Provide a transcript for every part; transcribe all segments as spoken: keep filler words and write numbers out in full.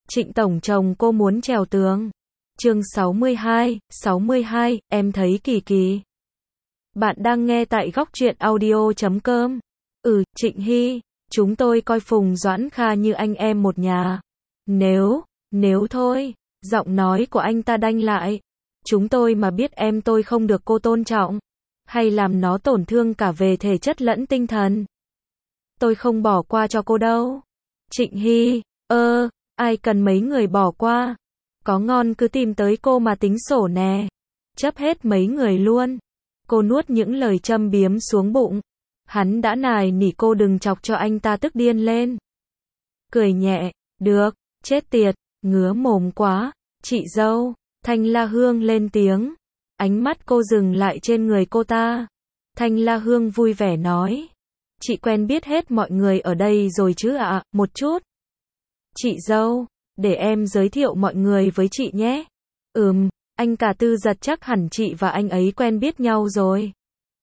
Trịnh tổng chồng cô muốn trèo tường. Chương sáu mươi hai, sáu mươi hai, em thấy kỳ kỳ. Bạn đang nghe tại góc truyện audio chấm com. Ừ, Trịnh Hy, chúng tôi coi Phùng Doãn Kha như anh em một nhà. Nếu, nếu thôi, giọng nói của anh ta đanh lại. Chúng tôi mà biết em tôi không được cô tôn trọng, hay làm nó tổn thương cả về thể chất lẫn tinh thần, tôi không bỏ qua cho cô đâu. Trịnh Hy, ơ, ai cần mấy người bỏ qua. Có ngon cứ tìm tới cô mà tính sổ nè. Chấp hết mấy người luôn. Cô nuốt những lời châm biếm xuống bụng. Hắn đã nài nỉ cô đừng chọc cho anh ta tức điên lên. Cười nhẹ, được, chết tiệt, ngứa mồm quá. Chị dâu, Thanh La Hương lên tiếng. Ánh mắt cô dừng lại trên người cô ta. Thanh La Hương vui vẻ nói. Chị quen biết hết mọi người ở đây rồi chứ ạ, à, một chút. Chị dâu, để em giới thiệu mọi người với chị nhé. Ừm, anh cả Tư Giật chắc hẳn chị và anh ấy quen biết nhau rồi.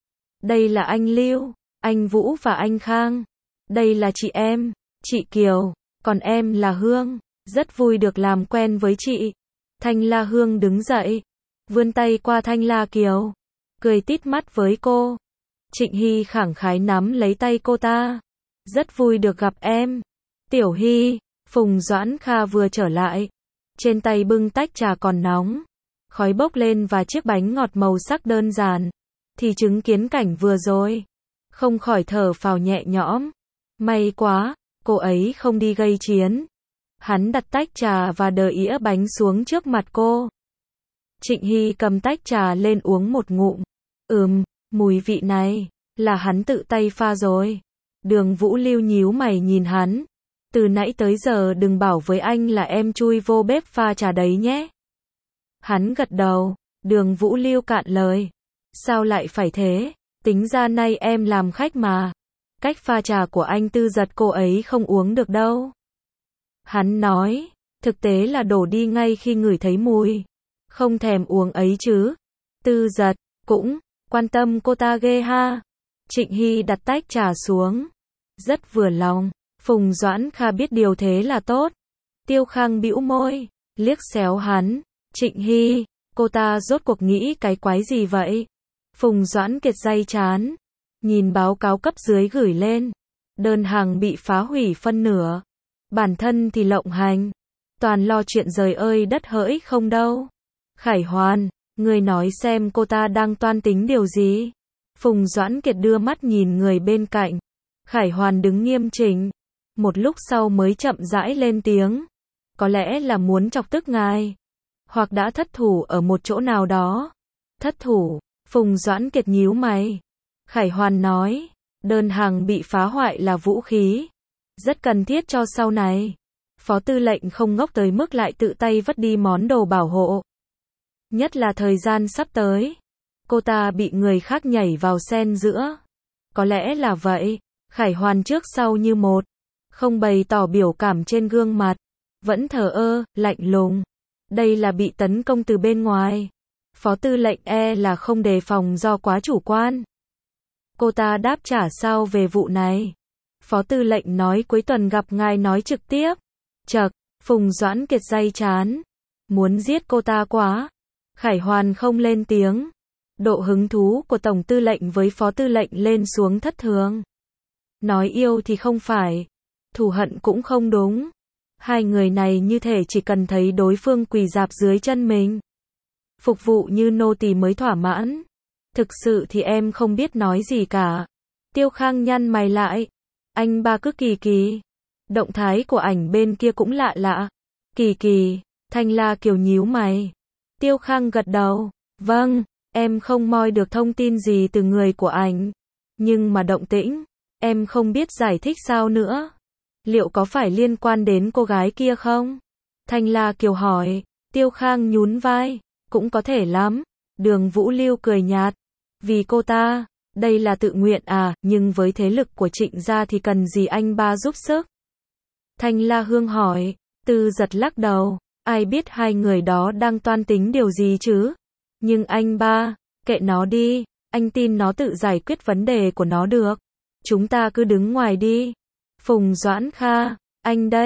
Đây là anh Lưu, anh Vũ và anh Khang. Đây là chị em, chị Kiều, còn em là Hương. Rất vui được làm quen với chị. Thanh La Hương đứng dậy, vươn tay qua Thanh La Kiều, cười tít mắt với cô. Trịnh Hy khẳng khái nắm lấy tay cô ta. Rất vui được gặp em. Tiểu Hy, Phùng Doãn Kha vừa trở lại. Trên tay bưng tách trà còn nóng. Khói bốc lên và chiếc bánh ngọt màu sắc đơn giản. Thì chứng kiến cảnh vừa rồi. Không khỏi thở phào nhẹ nhõm. May quá, cô ấy không đi gây chiến. Hắn đặt tách trà và đờ ĩa bánh xuống trước mặt cô. Trịnh Hy cầm tách trà lên uống một ngụm. Ừm, mùi vị này, là hắn tự tay pha rồi. Đường Vũ Lưu nhíu mày nhìn hắn. Từ nãy tới giờ đừng bảo với anh là em chui vô bếp pha trà đấy nhé. Hắn gật đầu. Đường Vũ Lưu cạn lời. Sao lại phải thế? Tính ra nay em làm khách mà. Cách pha trà của anh Tư Giật cô ấy không uống được đâu. Hắn nói. Thực tế là đổ đi ngay khi ngửi thấy mùi. Không thèm uống ấy chứ. Tư Giật, cũng quan tâm cô ta ghê ha. Trịnh Hy đặt tách trà xuống. Rất vừa lòng. Phùng Doãn Kha biết điều thế là tốt. Tiêu Khang bĩu môi, liếc xéo hắn. Trịnh Hy, cô ta rốt cuộc nghĩ cái quái gì vậy? Phùng Doãn Kiệt day chán. Nhìn báo cáo cấp dưới gửi lên. Đơn hàng bị phá hủy phân nửa. Bản thân thì lộng hành. Toàn lo chuyện rời ơi đất hỡi không đâu. Khải Hoàn, người nói xem cô ta đang toan tính điều gì? Phùng Doãn Kiệt đưa mắt nhìn người bên cạnh. Khải Hoàn đứng nghiêm chỉnh. Một lúc sau mới chậm rãi lên tiếng. Có lẽ là muốn chọc tức ngài. Hoặc đã thất thủ ở một chỗ nào đó. Thất thủ, Phùng Doãn Kiệt nhíu mày. Khải Hoàn nói. Đơn hàng bị phá hoại là vũ khí. Rất cần thiết cho sau này. Phó tư lệnh không ngốc tới mức lại tự tay vứt đi món đồ bảo hộ. Nhất là thời gian sắp tới. Cô ta bị người khác nhảy vào xen giữa. Có lẽ là vậy. Khải Hoàn trước sau như một. Không bày tỏ biểu cảm trên gương mặt. Vẫn thờ ơ, lạnh lùng. Đây là bị tấn công từ bên ngoài. Phó tư lệnh e là không đề phòng do quá chủ quan. Cô ta đáp trả sao về vụ này. Phó tư lệnh nói cuối tuần gặp ngài nói trực tiếp. Chậc, Phùng Doãn Kiệt day chán. Muốn giết cô ta quá. Khải Hoàn không lên tiếng. Độ hứng thú của tổng tư lệnh với phó tư lệnh lên xuống thất thường. Nói yêu thì không phải. Thù hận cũng không đúng. Hai người này như thể chỉ cần thấy đối phương quỳ rạp dưới chân mình. Phục vụ như nô tỳ mới thỏa mãn. Thực sự thì em không biết nói gì cả. Tiêu Khang nhăn mày lại. Anh ba cứ kỳ kỳ. Động thái của ảnh bên kia cũng lạ lạ. Kỳ kỳ, Thanh La Kiều nhíu mày. Tiêu Khang gật đầu. Vâng, em không moi được thông tin gì từ người của ảnh. Nhưng mà động tĩnh, em không biết giải thích sao nữa. Liệu có phải liên quan đến cô gái kia không? Thanh La Kiều hỏi. Tiêu Khang nhún vai. Cũng có thể lắm. Đường Vũ Lưu cười nhạt. Vì cô ta, đây là tự nguyện à, nhưng với thế lực của Trịnh gia thì cần gì anh ba giúp sức? Thanh La Hương hỏi. Tư Giật lắc đầu. Ai biết hai người đó đang toan tính điều gì chứ? Nhưng anh ba, kệ nó đi. Anh tin nó tự giải quyết vấn đề của nó được. Chúng ta cứ đứng ngoài đi. Phùng Doãn Kha, anh đây.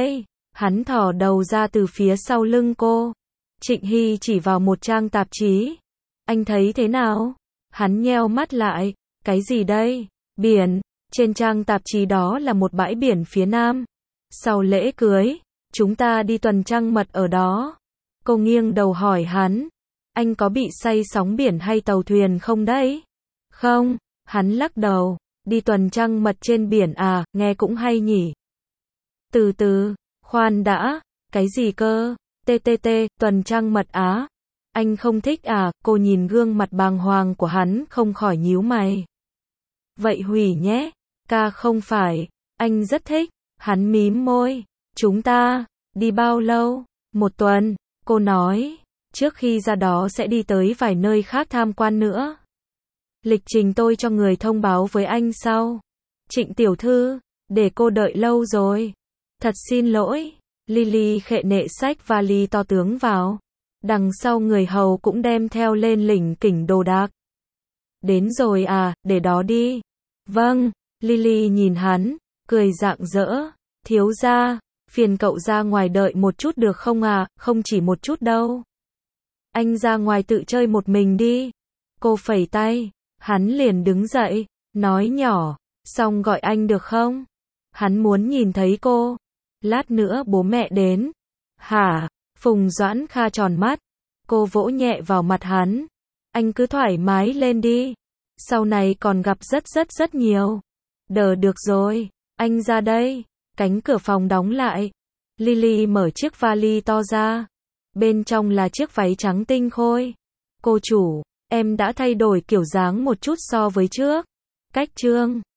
Hắn thò đầu ra từ phía sau lưng cô. Trịnh Hy chỉ vào một trang tạp chí. Anh thấy thế nào? Hắn nheo mắt lại. Cái gì đây? Biển. Trên trang tạp chí đó là một bãi biển phía nam. Sau lễ cưới, chúng ta đi tuần trăng mật ở đó. Cô nghiêng đầu hỏi hắn. Anh có bị say sóng biển hay tàu thuyền không đấy? Không, hắn lắc đầu. Đi tuần trăng mật trên biển à, nghe cũng hay nhỉ. Từ từ, khoan đã, cái gì cơ? tê tê tê, tuần trăng mật á. Anh không thích à? Cô nhìn gương mặt bàng hoàng của hắn không khỏi nhíu mày. Vậy hủy nhé. Ca không phải, anh rất thích. Hắn mím môi. Chúng ta, đi bao lâu? Một tuần, cô nói. Trước khi ra đó sẽ đi tới vài nơi khác tham quan nữa. Lịch trình tôi cho người thông báo với anh sau. Trịnh tiểu thư, để cô đợi lâu rồi. Thật xin lỗi. Lily khệ nệ xách vali to tướng vào. Đằng sau người hầu cũng đem theo lên lỉnh kỉnh đồ đạc. Đến rồi à, để đó đi. Vâng, Lily nhìn hắn, cười rạng rỡ. Thiếu gia, phiền cậu ra ngoài đợi một chút được không à, không chỉ một chút đâu. Anh ra ngoài tự chơi một mình đi. Cô phẩy tay, hắn liền đứng dậy, nói nhỏ, xong gọi anh được không? Hắn muốn nhìn thấy cô. Lát nữa bố mẹ đến. Hả? Phùng Doãn Kha tròn mắt. Cô vỗ nhẹ vào mặt hắn. Anh cứ thoải mái lên đi. Sau này còn gặp rất rất rất nhiều. Đờ được rồi. Anh ra đây. Cánh cửa phòng đóng lại. Lily mở chiếc vali to ra. Bên trong là chiếc váy trắng tinh khôi. Cô chủ, em đã thay đổi kiểu dáng một chút so với trước. Cách trương.